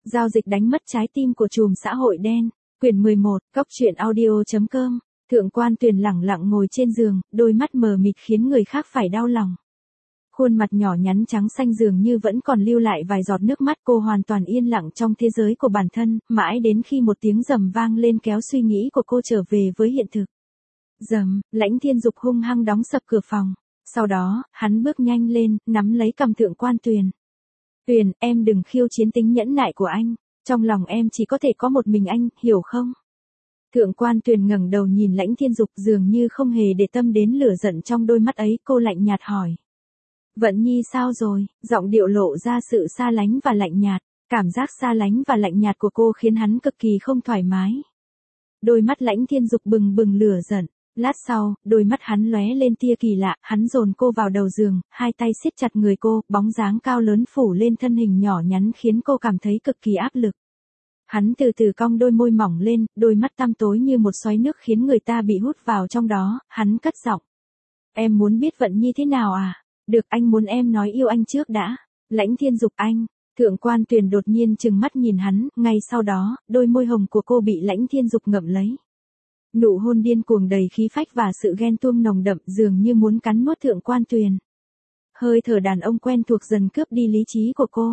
Giao dịch đánh mất trái tim của trùm xã hội đen. Quyển 11, Cóc truyện audio.com. Thượng quan Tuyền lẳng lặng ngồi trên giường, đôi mắt mờ mịt khiến người khác phải đau lòng. Khuôn mặt nhỏ nhắn trắng xanh dường như vẫn còn lưu lại vài giọt nước mắt, cô hoàn toàn yên lặng trong thế giới của bản thân, mãi đến khi một tiếng rầm vang lên kéo suy nghĩ của cô trở về với hiện thực. Rầm, Lãnh Thiên Dục hung hăng đóng sập cửa phòng. Sau đó, hắn bước nhanh lên, nắm lấy cầm Thượng quan Tuyền. Tuyền, em đừng khiêu chiến tính nhẫn nại của anh. Trong lòng em chỉ có thể có một mình anh, hiểu không? Thượng quan Tuyền ngẩng đầu nhìn Lãnh Thiên Dục, dường như không hề để tâm đến lửa giận trong đôi mắt ấy, cô lạnh nhạt hỏi. Vận Nhi sao rồi? Giọng điệu lộ ra sự xa lánh và lạnh nhạt. Cảm giác xa lánh và lạnh nhạt của cô khiến hắn cực kỳ không thoải mái. Đôi mắt Lãnh Thiên Dục bừng bừng lửa giận. Lát sau, đôi mắt hắn lóe lên tia kỳ lạ, hắn dồn cô vào đầu giường, hai tay siết chặt người cô, bóng dáng cao lớn phủ lên thân hình nhỏ nhắn khiến cô cảm thấy cực kỳ áp lực. Hắn từ từ cong đôi môi mỏng lên, đôi mắt tăm tối như một xoáy nước khiến người ta bị hút vào trong đó, hắn cất giọng. Em muốn biết Vận Nhi thế nào à? Được, anh muốn em nói yêu anh trước đã. Lãnh Thiên Dục anh. Thượng quan Tuyền đột nhiên trừng mắt nhìn hắn, ngay sau đó, đôi môi hồng của cô bị Lãnh Thiên Dục ngậm lấy. Nụ hôn điên cuồng đầy khí phách và sự ghen tuông nồng đậm, dường như muốn cắn nuốt Thượng quan Tuyền. Hơi thở đàn ông quen thuộc dần cướp đi lý trí của cô.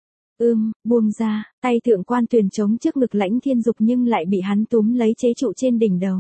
Buông ra, tay Thượng quan Tuyền chống trước ngực Lãnh Thiên Dục nhưng lại bị hắn túm lấy chế trụ trên đỉnh đầu.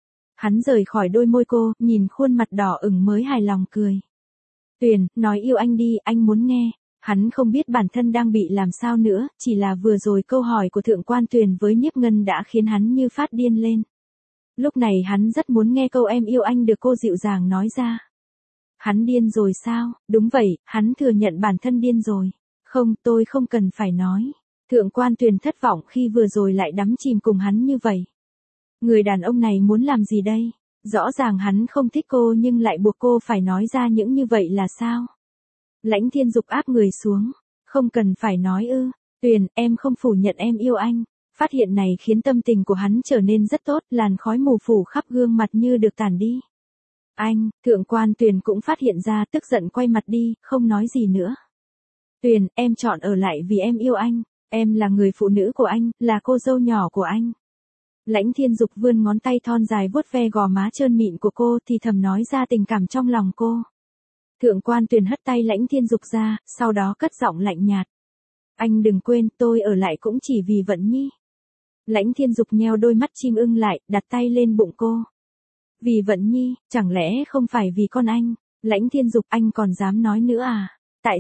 Hắn rời khỏi đôi môi cô, nhìn khuôn mặt đỏ ửng mới hài lòng cười. Tuyền, nói yêu anh đi, anh muốn nghe. Hắn không biết bản thân đang bị làm sao nữa, chỉ là vừa rồi câu hỏi của Thượng quan Tuyền với Nhiếp Ngân đã khiến hắn như phát điên lên. Lúc này hắn rất muốn nghe câu em yêu anh được cô dịu dàng nói ra. Hắn điên rồi sao? Đúng vậy, hắn thừa nhận bản thân điên rồi. Không, tôi không cần phải nói. Thượng quan Tuyền thất vọng khi vừa rồi lại đắm chìm cùng hắn như vậy. Người đàn ông này muốn làm gì đây? Rõ ràng hắn không thích cô nhưng lại buộc cô phải nói ra những như vậy là sao? Lãnh Thiên Dục áp người xuống. Không cần phải nói ư. Tuyền, em không phủ nhận em yêu anh. Phát hiện này khiến tâm tình của hắn trở nên rất tốt, làn khói mù phủ khắp gương mặt như được tản đi. Anh, Thượng quan Tuyền cũng phát hiện ra, tức giận quay mặt đi, không nói gì nữa. Tuyền, em chọn ở lại vì em yêu anh, em là người phụ nữ của anh, là cô dâu nhỏ của anh. Lãnh Thiên Dục vươn ngón tay thon dài vuốt ve gò má trơn mịn của cô thì thầm nói ra tình cảm trong lòng cô. Thượng quan Tuyền hất tay Lãnh Thiên Dục ra, sau đó cất giọng lạnh nhạt. Anh đừng quên, tôi ở lại cũng chỉ vì Vận Nhi. Lãnh Thiên Dục nheo đôi mắt chim ưng lại, đặt tay lên bụng cô. Vì Vận Nhi, chẳng lẽ không phải vì con anh? Lãnh Thiên Dục, anh còn dám nói nữa à?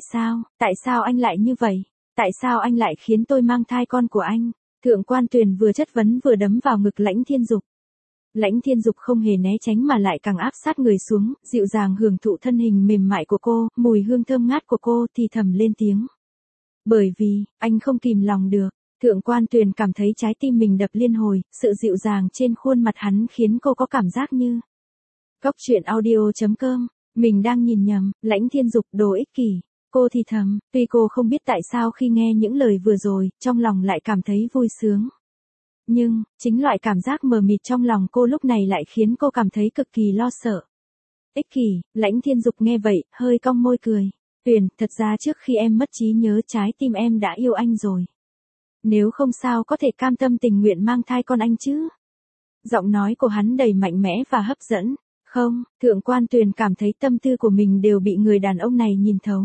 Tại sao anh lại như vậy? Tại sao anh lại khiến tôi mang thai con của anh? Thượng quan Tuyền vừa chất vấn vừa đấm vào ngực Lãnh Thiên Dục. Lãnh Thiên Dục không hề né tránh mà lại càng áp sát người xuống, dịu dàng hưởng thụ thân hình mềm mại của cô, mùi hương thơm ngát của cô thì thầm lên tiếng. Bởi vì, anh không kìm lòng được. Thượng quan Tuyền cảm thấy trái tim mình đập liên hồi, sự dịu dàng trên khuôn mặt hắn khiến cô có cảm giác như. Cóc truyện audio.com, mình đang nhìn nhầm, Lãnh Thiên Dục đồ ích kỷ. Cô thì thầm, tuy cô không biết tại sao khi nghe những lời vừa rồi, trong lòng lại cảm thấy vui sướng. Nhưng, chính loại cảm giác mờ mịt trong lòng cô lúc này lại khiến cô cảm thấy cực kỳ lo sợ. Ích kỷ, Lãnh Thiên Dục nghe vậy, hơi cong môi cười. Tuyền, thật ra trước khi em mất trí nhớ trái tim em đã yêu anh rồi. Nếu không sao có thể cam tâm tình nguyện mang thai con anh chứ? Giọng nói của hắn đầy mạnh mẽ và hấp dẫn. Không, Thượng quan Tuyền cảm thấy tâm tư của mình đều bị người đàn ông này nhìn thấu.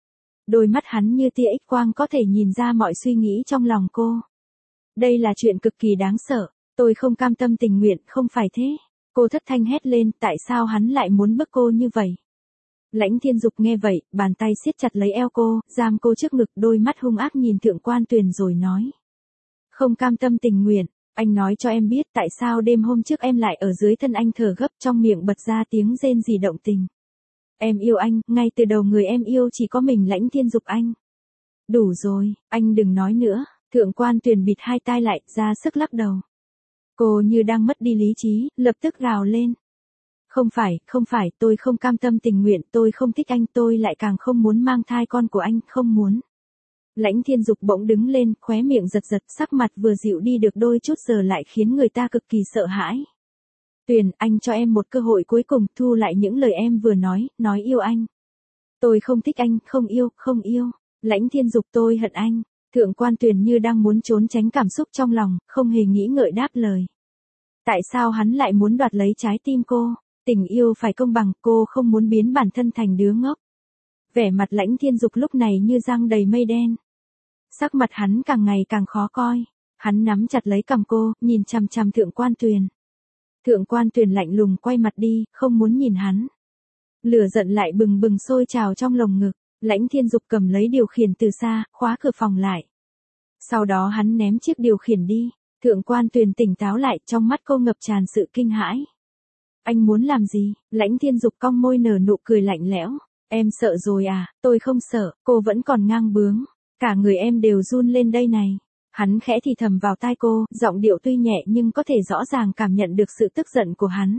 Đôi mắt hắn như tia X quang có thể nhìn ra mọi suy nghĩ trong lòng cô. Đây là chuyện cực kỳ đáng sợ. Tôi không cam tâm tình nguyện, không phải thế. Cô thất thanh hét lên, tại sao hắn lại muốn bức cô như vậy? Lãnh Thiên Dục nghe vậy, bàn tay siết chặt lấy eo cô, giam cô trước ngực, đôi mắt hung ác nhìn Thượng quan Tuyền rồi nói. Không cam tâm tình nguyện, anh nói cho em biết tại sao đêm hôm trước em lại ở dưới thân anh thở gấp, trong miệng bật ra tiếng rên rỉ động tình. Em yêu anh, ngay từ đầu người em yêu chỉ có mình Lãnh Thiên Dục anh. Đủ rồi, anh đừng nói nữa. Thượng quan Tuyền bịt hai tai lại, ra sức lắc đầu. Cô như đang mất đi lý trí, lập tức gào lên. Không phải, tôi không cam tâm tình nguyện, tôi không thích anh, tôi lại càng không muốn mang thai con của anh, không muốn. Lãnh Thiên Dục bỗng đứng lên, khóe miệng giật giật, sắc mặt vừa dịu đi được đôi chút giờ lại khiến người ta cực kỳ sợ hãi. Tuyền, anh cho em một cơ hội cuối cùng, thu lại những lời em vừa nói yêu anh. Tôi không thích anh, không yêu. Lãnh Thiên Dục, tôi hận anh. Thượng quan Tuyền như đang muốn trốn tránh cảm xúc trong lòng, không hề nghĩ ngợi đáp lời. Tại sao hắn lại muốn đoạt lấy trái tim cô? Tình yêu phải công bằng, cô không muốn biến bản thân thành đứa ngốc. Vẻ mặt Lãnh Thiên Dục lúc này như giăng đầy mây đen. Sắc mặt hắn càng ngày càng khó coi. Hắn nắm chặt lấy cằm cô, nhìn chằm chằm Thượng quan Tuyền. Thượng quan Tuyền lạnh lùng quay mặt đi, không muốn nhìn hắn. Lửa giận lại bừng bừng sôi trào trong lồng ngực. Lãnh Thiên Dục cầm lấy điều khiển từ xa, khóa cửa phòng lại. Sau đó hắn ném chiếc điều khiển đi. Thượng quan Tuyền tỉnh táo lại, trong mắt cô ngập tràn sự kinh hãi. Anh muốn làm gì? Lãnh Thiên Dục cong môi nở nụ cười lạnh lẽo. Em sợ rồi à? Tôi không sợ, cô vẫn còn ngang bướng. Cả người em đều run lên đây này. Hắn khẽ thì thầm vào tai cô, giọng điệu tuy nhẹ nhưng có thể rõ ràng cảm nhận được sự tức giận của hắn.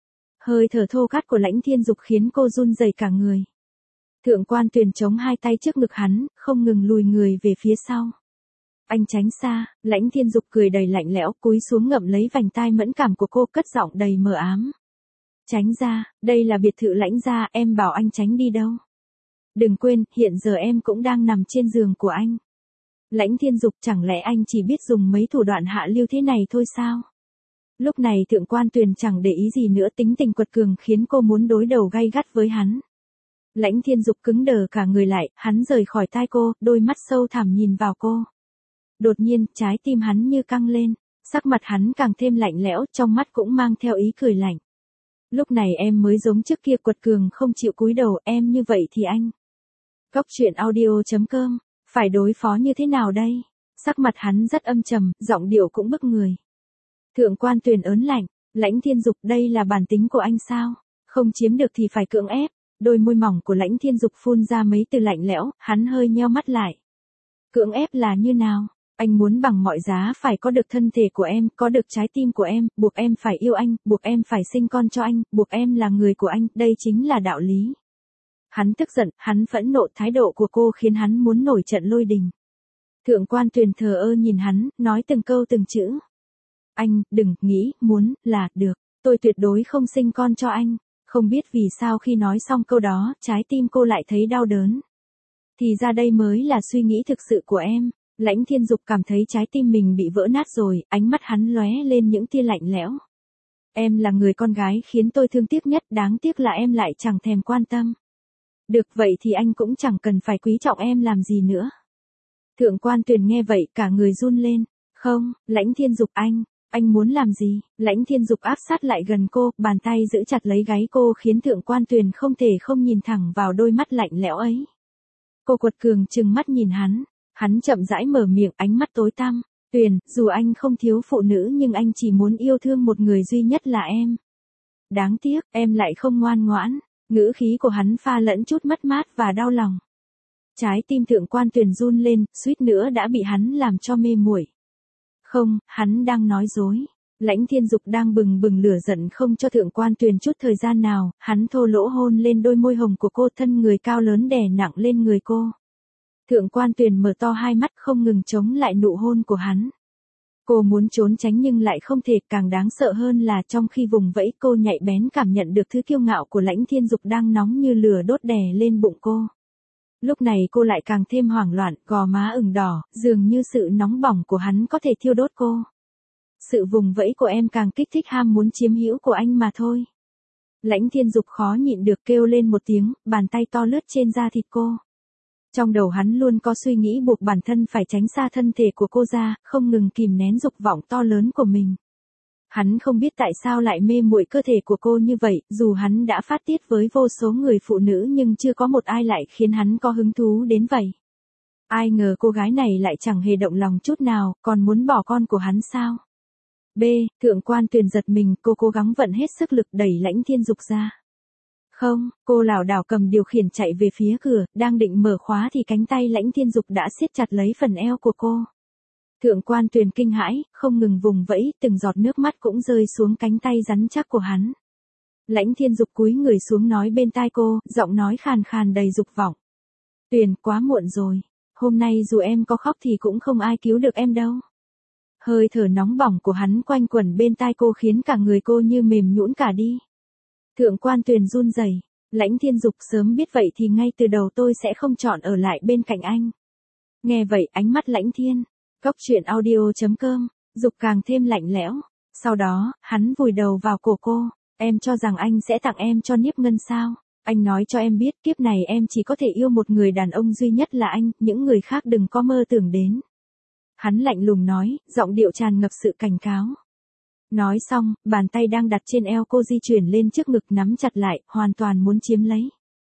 Hơi thở thô cát của Lãnh Thiên Dục khiến cô run rẩy cả người. Thượng quan Tuyền chống hai tay trước ngực hắn, không ngừng lùi người về phía sau. Anh tránh xa, Lãnh Thiên Dục cười đầy lạnh lẽo, cúi xuống ngậm lấy vành tai mẫn cảm của cô, cất giọng đầy mờ ám. Tránh ra, đây là biệt thự Lãnh gia, em bảo anh tránh đi đâu. Đừng quên, hiện giờ em cũng đang nằm trên giường của anh. Lãnh Thiên Dục, chẳng lẽ anh chỉ biết dùng mấy thủ đoạn hạ lưu thế này thôi sao? Lúc này Thượng quan Tuyền chẳng để ý gì nữa, tính tình quật cường khiến cô muốn đối đầu gay gắt với hắn. Lãnh Thiên Dục cứng đờ cả người lại, hắn rời khỏi tai cô, đôi mắt sâu thẳm nhìn vào cô. Đột nhiên, trái tim hắn như căng lên, sắc mặt hắn càng thêm lạnh lẽo, trong mắt cũng mang theo ý cười lạnh. Lúc này em mới giống trước kia quật cường không chịu cúi đầu, em như vậy thì anh. Cóc truyện audio.com, phải đối phó như thế nào đây? Sắc mặt hắn rất âm trầm, giọng điệu cũng bức người. Thượng quan Tuyền ớn lạnh, Lãnh Thiên Dục, đây là bản tính của anh sao? Không chiếm được thì phải cưỡng ép. Đôi môi mỏng của Lãnh Thiên Dục phun ra mấy từ lạnh lẽo, hắn hơi nheo mắt lại. Cưỡng ép là như nào? Anh muốn bằng mọi giá phải có được thân thể của em, có được trái tim của em, buộc em phải yêu anh, buộc em phải sinh con cho anh, buộc em là người của anh, đây chính là đạo lý. Hắn tức giận, hắn phẫn nộ, thái độ của cô khiến hắn muốn nổi trận lôi đình. Thượng quan Tuyền thờ ơ nhìn hắn, nói từng câu từng chữ. Anh, đừng nghĩ, muốn, là, được, tôi tuyệt đối không sinh con cho anh. Không biết vì sao khi nói xong câu đó, trái tim cô lại thấy đau đớn. Thì ra đây mới là suy nghĩ thực sự của em. Lãnh Thiên Dục cảm thấy trái tim mình bị vỡ nát rồi, ánh mắt hắn lóe lên những tia lạnh lẽo. Em là người con gái khiến tôi thương tiếc nhất, đáng tiếc là em lại chẳng thèm quan tâm. Được vậy thì anh cũng chẳng cần phải quý trọng em làm gì nữa. Thượng quan Tuyền nghe vậy cả người run lên. Không, Lãnh Thiên Dục, anh muốn làm gì? Lãnh Thiên Dục áp sát lại gần cô, bàn tay giữ chặt lấy gáy cô khiến Thượng quan Tuyền không thể không nhìn thẳng vào đôi mắt lạnh lẽo ấy. Cô quật cường trừng mắt nhìn hắn chậm rãi mở miệng, ánh mắt tối tăm. Tuyền, dù anh không thiếu phụ nữ nhưng anh chỉ muốn yêu thương một người duy nhất là em. Đáng tiếc, em lại không ngoan ngoãn. Ngữ khí của hắn pha lẫn chút mất mát và đau lòng. Trái tim Thượng quan Tuyền run lên, suýt nữa đã bị hắn làm cho mê muội. Không, hắn đang nói dối. Lãnh Thiên Dục đang bừng bừng lửa giận không cho Thượng quan Tuyền chút thời gian nào, hắn thô lỗ hôn lên đôi môi hồng của cô, thân người cao lớn đè nặng lên người cô. Thượng quan Tuyền mở to hai mắt không ngừng chống lại nụ hôn của hắn. Cô muốn trốn tránh nhưng lại không thể, càng đáng sợ hơn là trong khi vùng vẫy cô nhạy bén cảm nhận được thứ kiêu ngạo của Lãnh Thiên Dục đang nóng như lửa đốt đè lên bụng cô. Lúc này cô lại càng thêm hoảng loạn, gò má ửng đỏ, dường như sự nóng bỏng của hắn có thể thiêu đốt cô. Sự vùng vẫy của em càng kích thích ham muốn chiếm hữu của anh mà thôi. Lãnh Thiên Dục khó nhịn được kêu lên một tiếng, bàn tay to lướt trên da thịt cô. Trong đầu hắn luôn có suy nghĩ buộc bản thân phải tránh xa thân thể của cô ra, không ngừng kìm nén dục vọng to lớn của mình. Hắn không biết tại sao lại mê muội cơ thể của cô như vậy, dù hắn đã phát tiết với vô số người phụ nữ nhưng chưa có một ai lại khiến hắn có hứng thú đến vậy. Ai ngờ cô gái này lại chẳng hề động lòng chút nào, còn muốn bỏ con của hắn sao? B. Thượng quan Tuyền giật mình, cô cố gắng vận hết sức lực đẩy Lãnh Thiên Dục ra. Không, cô lảo đảo cầm điều khiển chạy về phía cửa, đang định mở khóa thì cánh tay Lãnh Thiên Dục đã siết chặt lấy phần eo của cô. Thượng quan Tuyền kinh hãi, không ngừng vùng vẫy, từng giọt nước mắt cũng rơi xuống cánh tay rắn chắc của hắn. Lãnh Thiên Dục cúi người xuống nói bên tai cô, giọng nói khàn khàn đầy dục vọng. Tuyền, quá muộn rồi, hôm nay dù em có khóc thì cũng không ai cứu được em đâu. Hơi thở nóng bỏng của hắn quanh quẩn bên tai cô khiến cả người cô như mềm nhũn cả đi. Thượng quan Tuyền run rẩy, Lãnh Thiên Dục, sớm biết vậy thì ngay từ đầu tôi sẽ không chọn ở lại bên cạnh anh. Nghe vậy ánh mắt Lãnh Thiên, Cốc truyện audio.com, Dục càng thêm lạnh lẽo. Sau đó, hắn vùi đầu vào cổ cô. Em cho rằng anh sẽ tặng em cho Niếp Ngân sao? Anh nói cho em biết kiếp này em chỉ có thể yêu một người đàn ông duy nhất là anh, những người khác đừng có mơ tưởng đến. Hắn lạnh lùng nói, giọng điệu tràn ngập sự cảnh cáo. Nói xong, bàn tay đang đặt trên eo cô di chuyển lên trước ngực nắm chặt lại, hoàn toàn muốn chiếm lấy.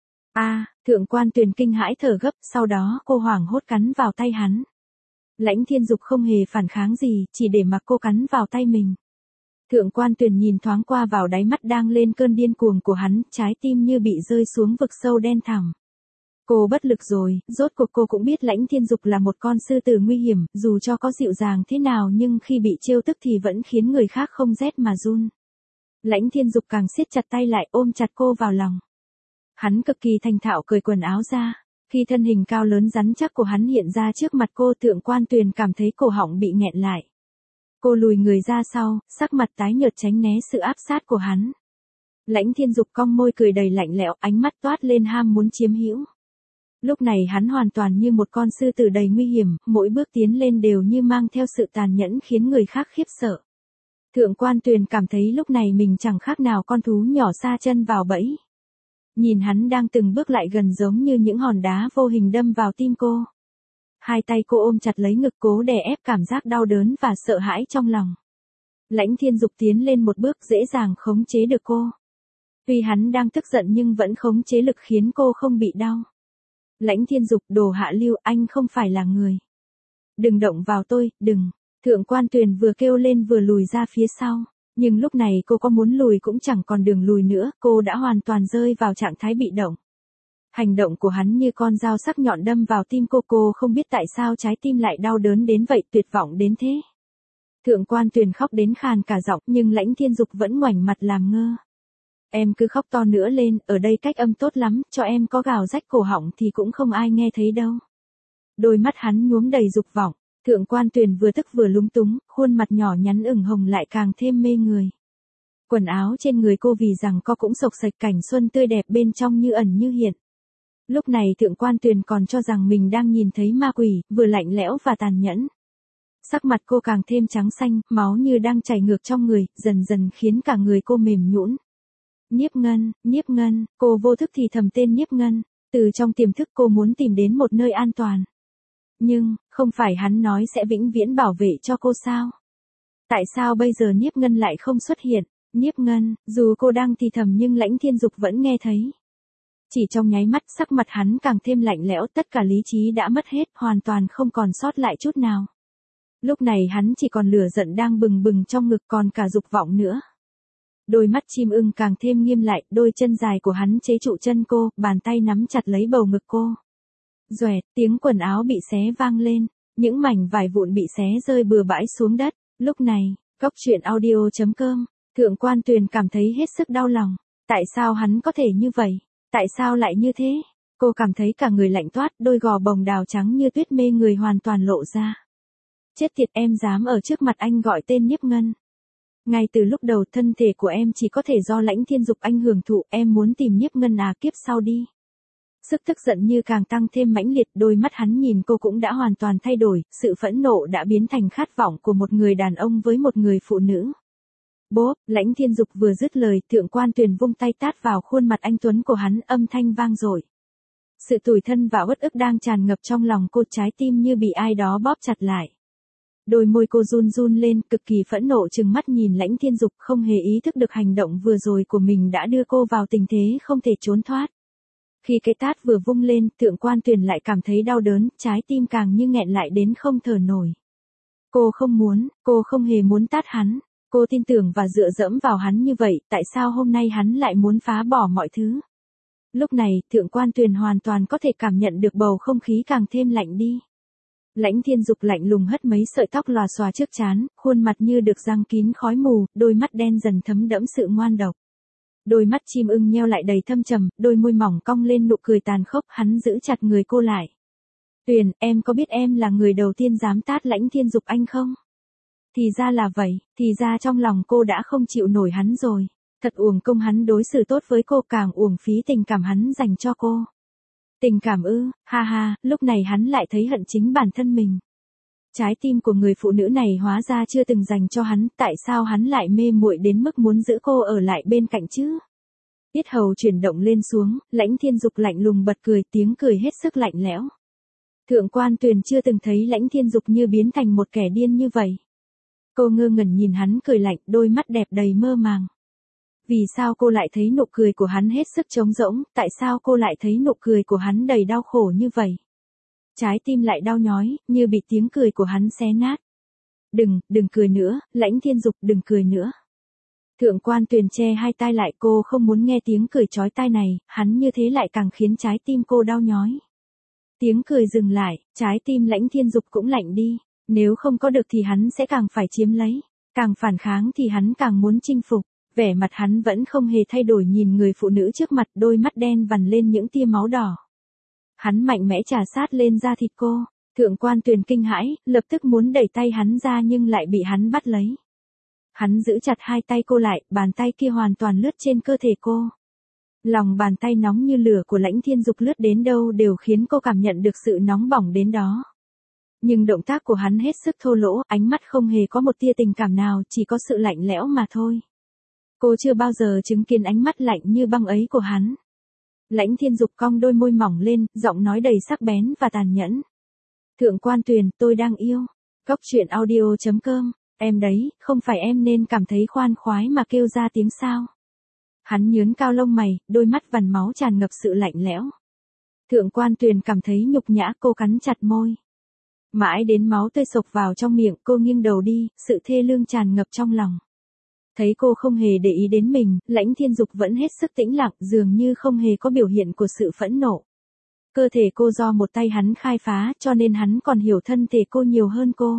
Thượng quan Tuyền kinh hãi thở gấp, sau đó cô hoảng hốt cắn vào tay hắn. Lãnh Thiên Dục không hề phản kháng gì, chỉ để mặc cô cắn vào tay mình. Thượng quan Tuyền nhìn thoáng qua vào đáy mắt đang lên cơn điên cuồng của hắn, trái tim như bị rơi xuống vực sâu đen thẳm. Cô bất lực rồi, rốt cuộc cô cũng biết Lãnh Thiên Dục là một con sư tử nguy hiểm, dù cho có dịu dàng thế nào nhưng khi bị trêu tức thì vẫn khiến người khác không rét mà run. Lãnh Thiên Dục càng siết chặt tay lại ôm chặt cô vào lòng. Hắn cực kỳ thành thạo cởi quần áo ra. Khi thân hình cao lớn rắn chắc của hắn hiện ra trước mặt cô, Thượng quan Tuyền cảm thấy cổ họng bị nghẹn lại. Cô lùi người ra sau, sắc mặt tái nhợt tránh né sự áp sát của hắn. Lãnh Thiên Dục cong môi cười đầy lạnh lẽo, ánh mắt toát lên ham muốn chiếm hữu. Lúc này hắn hoàn toàn như một con sư tử đầy nguy hiểm, mỗi bước tiến lên đều như mang theo sự tàn nhẫn khiến người khác khiếp sợ. Thượng quan Tuyền cảm thấy lúc này mình chẳng khác nào con thú nhỏ sa chân vào bẫy. Nhìn hắn đang từng bước lại gần giống như những hòn đá vô hình đâm vào tim cô. Hai tay cô ôm chặt lấy ngực cố đè ép cảm giác đau đớn và sợ hãi trong lòng. Lãnh Thiên Dục tiến lên một bước dễ dàng khống chế được cô. Tuy hắn đang tức giận nhưng vẫn khống chế lực khiến cô không bị đau. Lãnh Thiên Dục, đồ hạ lưu, anh không phải là người. Đừng động vào tôi, đừng. Thượng quan Tuyền vừa kêu lên vừa lùi ra phía sau. Nhưng lúc này cô có muốn lùi cũng chẳng còn đường lùi nữa, cô đã hoàn toàn rơi vào trạng thái bị động. Hành động của hắn như con dao sắc nhọn đâm vào tim cô không biết tại sao trái tim lại đau đớn đến vậy, tuyệt vọng đến thế. Thượng quan Tuyền khóc đến khàn cả giọng nhưng Lãnh Thiên Dục vẫn ngoảnh mặt làm ngơ. Em cứ khóc to nữa lên, ở đây cách âm tốt lắm, cho em có gào rách cổ họng thì cũng không ai nghe thấy đâu. Đôi mắt hắn nhuốm đầy dục vọng. Thượng quan Tuyền vừa tức vừa lúng túng, khuôn mặt nhỏ nhắn ửng hồng lại càng thêm mê người. Quần áo trên người cô vì rằng có cũng xộc xệch, cảnh xuân tươi đẹp bên trong như ẩn như hiện. Lúc này Thượng quan Tuyền còn cho rằng mình đang nhìn thấy ma quỷ, vừa lạnh lẽo và tàn nhẫn. Sắc mặt cô càng thêm trắng xanh, máu như đang chảy ngược trong người, dần dần khiến cả người cô mềm nhũn. Nhiếp Ngân, cô vô thức thì thầm tên Nhiếp Ngân, từ trong tiềm thức cô muốn tìm đến một nơi an toàn. Nhưng, không phải hắn nói sẽ vĩnh viễn bảo vệ cho cô sao? Tại sao bây giờ Nhiếp Ngân lại không xuất hiện? Nhiếp Ngân, dù cô đang thì thầm nhưng Lãnh Thiên Dục vẫn nghe thấy. Chỉ trong nháy mắt sắc mặt hắn càng thêm lạnh lẽo, tất cả lý trí đã mất hết, hoàn toàn không còn sót lại chút nào. Lúc này hắn chỉ còn lửa giận đang bừng bừng trong ngực, còn cả dục vọng nữa. Đôi mắt chim ưng càng thêm nghiêm lại, đôi chân dài của hắn chế trụ chân cô, bàn tay nắm chặt lấy bầu ngực cô. Doẹt, tiếng quần áo bị xé vang lên, những mảnh vải vụn bị xé rơi bừa bãi xuống đất. Lúc này, Cốc truyện audio.com, Thượng quan Tuyền cảm thấy hết sức đau lòng. Tại sao hắn có thể như vậy? Tại sao lại như thế? Cô cảm thấy cả người lạnh toát, đôi gò bồng đào trắng như tuyết mê người hoàn toàn lộ ra. Chết tiệt, em dám ở trước mặt anh gọi tên Nhiếp Ngân. Ngay từ lúc đầu thân thể của em chỉ có thể do Lãnh Thiên Dục anh hưởng thụ, em muốn tìm Nhiếp Ngân à, kiếp sau đi. Sức tức giận như càng tăng thêm mãnh liệt, đôi mắt hắn nhìn cô cũng đã hoàn toàn thay đổi, sự phẫn nộ đã biến thành khát vọng của một người đàn ông với một người phụ nữ. Bốp, Lãnh Thiên Dục vừa dứt lời, Thượng quan Tuyền vung tay tát vào khuôn mặt anh tuấn của hắn, âm thanh vang dội. Sự tủi thân và uất ức đang tràn ngập trong lòng cô, trái tim như bị ai đó bóp chặt lại. Đôi môi cô run run lên, cực kỳ phẫn nộ trừng mắt nhìn Lãnh Thiên Dục, không hề ý thức được hành động vừa rồi của mình đã đưa cô vào tình thế không thể trốn thoát. Khi cái tát vừa vung lên, Thượng quan Tuyền lại cảm thấy đau đớn, trái tim càng như nghẹn lại đến không thở nổi. Cô không hề muốn tát hắn. Cô tin tưởng và dựa dẫm vào hắn như vậy, tại sao hôm nay hắn lại muốn phá bỏ mọi thứ? Lúc này, Thượng quan Tuyền hoàn toàn có thể cảm nhận được bầu không khí càng thêm lạnh đi. Lãnh Thiên Dục lạnh lùng hất mấy sợi tóc lòa xòa trước trán, khuôn mặt như được răng kín khói mù, đôi mắt đen dần thấm đẫm sự ngoan độc. Đôi mắt chim ưng nheo lại đầy thâm trầm, đôi môi mỏng cong lên nụ cười tàn khốc, hắn giữ chặt người cô lại. Tuyền, em có biết em là người đầu tiên dám tát Lãnh Thiên Dục anh không? Thì ra là vậy, thì ra trong lòng cô đã không chịu nổi hắn rồi. Thật uổng công hắn đối xử tốt với cô, càng uổng phí tình cảm hắn dành cho cô. Tình cảm ư, ha ha, lúc này hắn lại thấy hận chính bản thân mình. Trái tim của người phụ nữ này hóa ra chưa từng dành cho hắn, tại sao hắn lại mê muội đến mức muốn giữ cô ở lại bên cạnh chứ? Yết hầu chuyển động lên xuống, Lãnh Thiên Dục lạnh lùng bật cười, tiếng cười hết sức lạnh lẽo. Thượng quan Tuyền chưa từng thấy Lãnh Thiên Dục như biến thành một kẻ điên như vậy. Cô ngơ ngẩn nhìn hắn cười lạnh, đôi mắt đẹp đầy mơ màng. Vì sao cô lại thấy nụ cười của hắn hết sức trống rỗng, tại sao cô lại thấy nụ cười của hắn đầy đau khổ như vậy? Trái tim lại đau nhói, như bị tiếng cười của hắn xé nát. Đừng cười nữa, Lãnh Thiên Dục, đừng cười nữa. Thượng quan Tuyền che hai tai lại, cô không muốn nghe tiếng cười chói tai này, hắn như thế lại càng khiến trái tim cô đau nhói. Tiếng cười dừng lại, trái tim Lãnh Thiên Dục cũng lạnh đi, nếu không có được thì hắn sẽ càng phải chiếm lấy, càng phản kháng thì hắn càng muốn chinh phục. Vẻ mặt hắn vẫn không hề thay đổi nhìn người phụ nữ trước mặt, đôi mắt đen vằn lên những tia máu đỏ. Hắn mạnh mẽ trà sát lên da thịt cô, Thượng quan Tuyền kinh hãi, lập tức muốn đẩy tay hắn ra nhưng lại bị hắn bắt lấy. Hắn giữ chặt hai tay cô lại, bàn tay kia hoàn toàn lướt trên cơ thể cô. Lòng bàn tay nóng như lửa của Lãnh Thiên Dục lướt đến đâu đều khiến cô cảm nhận được sự nóng bỏng đến đó. Nhưng động tác của hắn hết sức thô lỗ, ánh mắt không hề có một tia tình cảm nào, chỉ có sự lạnh lẽo mà thôi. Cô chưa bao giờ chứng kiến ánh mắt lạnh như băng ấy của hắn. Lãnh Thiên Dục cong đôi môi mỏng lên, giọng nói đầy sắc bén và tàn nhẫn. Thượng quan Tuyền, tôi đang yêu. Góc truyện audio.com, em đấy, không phải em nên cảm thấy khoan khoái mà kêu ra tiếng sao. Hắn nhướng cao lông mày, đôi mắt vằn máu tràn ngập sự lạnh lẽo. Thượng quan Tuyền cảm thấy nhục nhã, cô cắn chặt môi. Mãi đến máu tươi sộc vào trong miệng, cô nghiêng đầu đi, sự thê lương tràn ngập trong lòng. Thấy cô không hề để ý đến mình, Lãnh Thiên Dục vẫn hết sức tĩnh lặng, dường như không hề có biểu hiện của sự phẫn nộ. Cơ thể cô do một tay hắn khai phá, cho nên hắn còn hiểu thân thể cô nhiều hơn cô.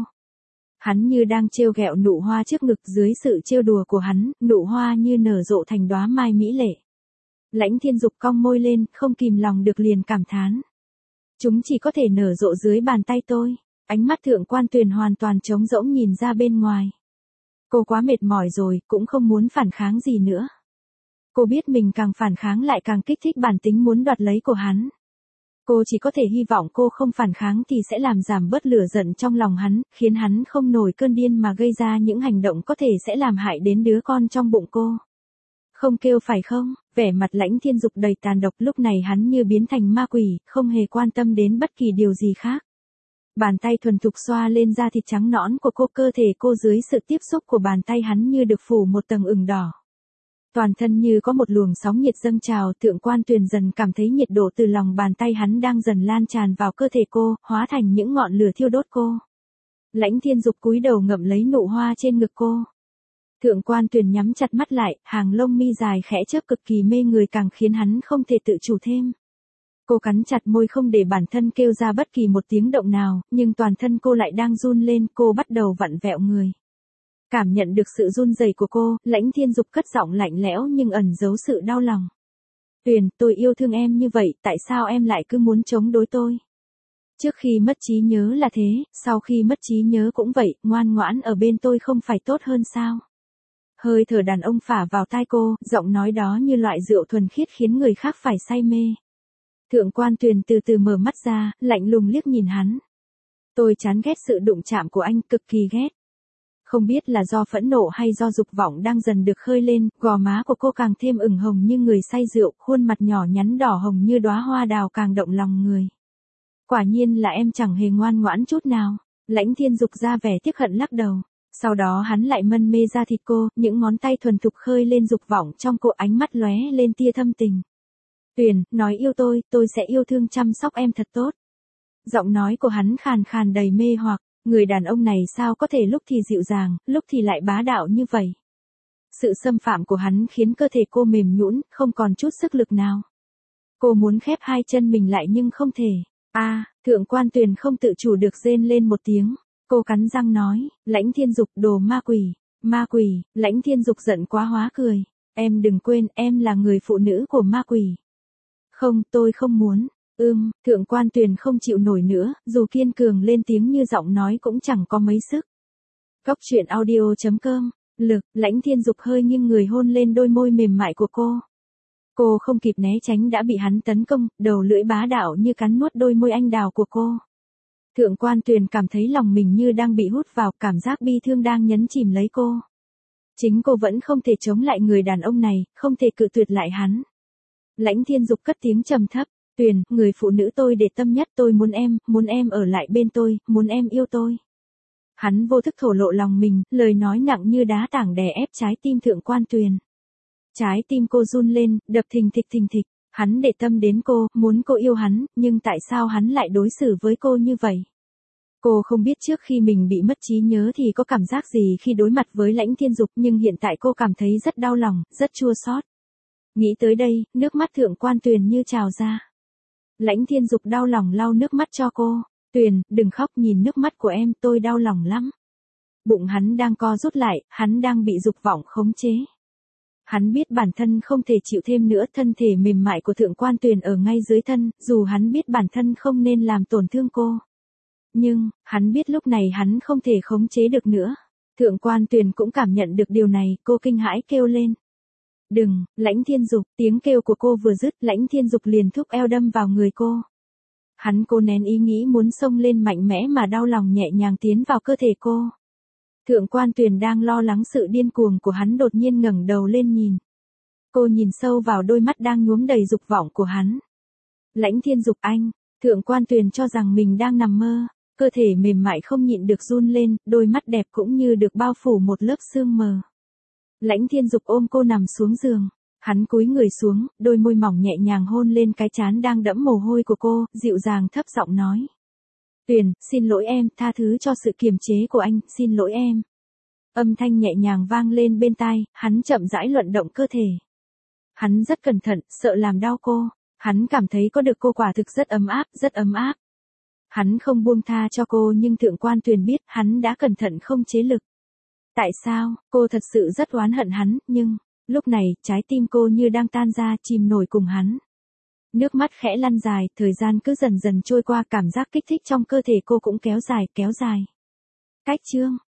Hắn như đang trêu ghẹo nụ hoa trước ngực, dưới sự trêu đùa của hắn, nụ hoa như nở rộ thành đóa mai mỹ lệ. Lãnh Thiên Dục cong môi lên, không kìm lòng được liền cảm thán. Chúng chỉ có thể nở rộ dưới bàn tay tôi. Ánh mắt Thượng quan Tuyền hoàn toàn trống rỗng nhìn ra bên ngoài. Cô quá mệt mỏi rồi, cũng không muốn phản kháng gì nữa. Cô biết mình càng phản kháng lại càng kích thích bản tính muốn đoạt lấy của hắn. Cô chỉ có thể hy vọng cô không phản kháng thì sẽ làm giảm bớt lửa giận trong lòng hắn, khiến hắn không nổi cơn điên mà gây ra những hành động có thể sẽ làm hại đến đứa con trong bụng cô. Không kêu phải không? Vẻ mặt Lãnh Thiên Dục đầy tàn độc, lúc này hắn như biến thành ma quỷ, không hề quan tâm đến bất kỳ điều gì khác. Bàn tay thuần thục xoa lên da thịt trắng nõn của cô, cơ thể cô dưới sự tiếp xúc của bàn tay hắn như được phủ một tầng ửng đỏ. Toàn thân như có một luồng sóng nhiệt dâng trào, Thượng quan Tuyền dần cảm thấy nhiệt độ từ lòng bàn tay hắn đang dần lan tràn vào cơ thể cô, hóa thành những ngọn lửa thiêu đốt cô. Lãnh Thiên Dục cúi đầu ngậm lấy nụ hoa trên ngực cô. Thượng quan Tuyền nhắm chặt mắt lại, hàng lông mi dài khẽ chớp cực kỳ mê người, càng khiến hắn không thể tự chủ thêm. Cô cắn chặt môi không để bản thân kêu ra bất kỳ một tiếng động nào, nhưng toàn thân cô lại đang run lên, cô bắt đầu vặn vẹo người. Cảm nhận được sự run rẩy của cô, Lãnh Thiên Dục cất giọng lạnh lẽo nhưng ẩn giấu sự đau lòng. Tuyền, tôi yêu thương em như vậy, tại sao em lại cứ muốn chống đối tôi? Trước khi mất trí nhớ là thế, sau khi mất trí nhớ cũng vậy, ngoan ngoãn ở bên tôi không phải tốt hơn sao? Hơi thở đàn ông phả vào tai cô, giọng nói đó như loại rượu thuần khiết khiến người khác phải say mê. Thượng quan Tuyền từ từ mở mắt ra, lạnh lùng liếc nhìn hắn. Tôi chán ghét sự đụng chạm của anh, cực kỳ ghét. Không biết là do phẫn nộ hay do dục vọng đang dần được khơi lên, gò má của cô càng thêm ửng hồng như người say rượu, khuôn mặt nhỏ nhắn đỏ hồng như đóa hoa đào càng động lòng người. Quả nhiên là em chẳng hề ngoan ngoãn chút nào. Lãnh Thiên Dục ra vẻ tiếc hận lắc đầu. Sau đó hắn lại mân mê ra thịt cô, những ngón tay thuần thục khơi lên dục vọng trong cô, ánh mắt lóe lên tia thâm tình. Tuyền, nói yêu tôi sẽ yêu thương chăm sóc em thật tốt. Giọng nói của hắn khàn khàn đầy mê hoặc, người đàn ông này sao có thể lúc thì dịu dàng, lúc thì lại bá đạo như vậy. Sự xâm phạm của hắn khiến cơ thể cô mềm nhũn, không còn chút sức lực nào. Cô muốn khép hai chân mình lại nhưng không thể. Thượng quan Tuyền không tự chủ được rên lên một tiếng. Cô cắn răng nói, Lãnh Thiên Dục, đồ ma quỷ. Ma quỷ. Lãnh Thiên Dục giận quá hóa cười. Em đừng quên, em là người phụ nữ của ma quỷ. Không, tôi không muốn. Thượng quan Tuyền không chịu nổi nữa, dù kiên cường lên tiếng như giọng nói cũng chẳng có mấy sức. Góc truyện audio.com, Lãnh Thiên Dục hơi nghiêng người hôn lên đôi môi mềm mại của cô. Cô không kịp né tránh đã bị hắn tấn công, đầu lưỡi bá đạo như cắn nuốt đôi môi anh đào của cô. Thượng quan Tuyền cảm thấy lòng mình như đang bị hút vào, cảm giác bi thương đang nhấn chìm lấy cô. Chính cô vẫn không thể chống lại người đàn ông này, không thể cự tuyệt lại hắn. Lãnh Thiên Dục cất tiếng trầm thấp, Tuyền, người phụ nữ tôi để tâm nhất, tôi muốn em ở lại bên tôi, muốn em yêu tôi. Hắn vô thức thổ lộ lòng mình, lời nói nặng như đá tảng đè ép trái tim Thượng quan Tuyền. Trái tim cô run lên, đập thình thịch thình thịch. Hắn để tâm đến cô, muốn cô yêu hắn, nhưng tại sao hắn lại đối xử với cô như vậy? Cô không biết trước khi mình bị mất trí nhớ thì có cảm giác gì khi đối mặt với Lãnh Thiên Dục, nhưng hiện tại cô cảm thấy rất đau lòng, rất chua xót. Nghĩ tới đây, nước mắt Thượng quan Tuyền như trào ra. Lãnh Thiên Dục đau lòng lau nước mắt cho cô. Tuyền, đừng khóc, nhìn nước mắt của em, tôi đau lòng lắm. Bụng hắn đang co rút lại, hắn đang bị dục vọng khống chế. Hắn biết bản thân không thể chịu thêm nữa, thân thể mềm mại của Thượng quan Tuyền ở ngay dưới thân, dù hắn biết bản thân không nên làm tổn thương cô. Nhưng, hắn biết lúc này hắn không thể khống chế được nữa. Thượng quan Tuyền cũng cảm nhận được điều này, cô kinh hãi kêu lên. Đừng, Lãnh Thiên Dục, tiếng kêu của cô vừa dứt, Lãnh Thiên Dục liền thúc eo đâm vào người cô. Hắn cố nén ý nghĩ muốn xông lên mạnh mẽ mà đau lòng nhẹ nhàng tiến vào cơ thể cô. Thượng quan Tuyền đang lo lắng sự điên cuồng của hắn đột nhiên ngẩng đầu lên nhìn. Cô nhìn sâu vào đôi mắt đang nhuốm đầy dục vọng của hắn. Lãnh Thiên Dục anh, Thượng quan Tuyền cho rằng mình đang nằm mơ, cơ thể mềm mại không nhịn được run lên, đôi mắt đẹp cũng như được bao phủ một lớp sương mờ. Lãnh Thiên Dục ôm cô nằm xuống giường, hắn cúi người xuống, đôi môi mỏng nhẹ nhàng hôn lên cái trán đang đẫm mồ hôi của cô, dịu dàng thấp giọng nói. Tuyền, xin lỗi em, tha thứ cho sự kiềm chế của anh, xin lỗi em. Âm thanh nhẹ nhàng vang lên bên tai, hắn chậm rãi luận động cơ thể. Hắn rất cẩn thận, sợ làm đau cô, hắn cảm thấy có được cô quả thực rất ấm áp, rất ấm áp. Hắn không buông tha cho cô nhưng Thượng quan Tuyền biết hắn đã cẩn thận không chế lực. Tại sao, cô thật sự rất oán hận hắn, nhưng, lúc này, trái tim cô như đang tan ra, chìm nổi cùng hắn. Nước mắt khẽ lăn dài, thời gian cứ dần dần trôi qua, cảm giác kích thích trong cơ thể cô cũng kéo dài. Cách chương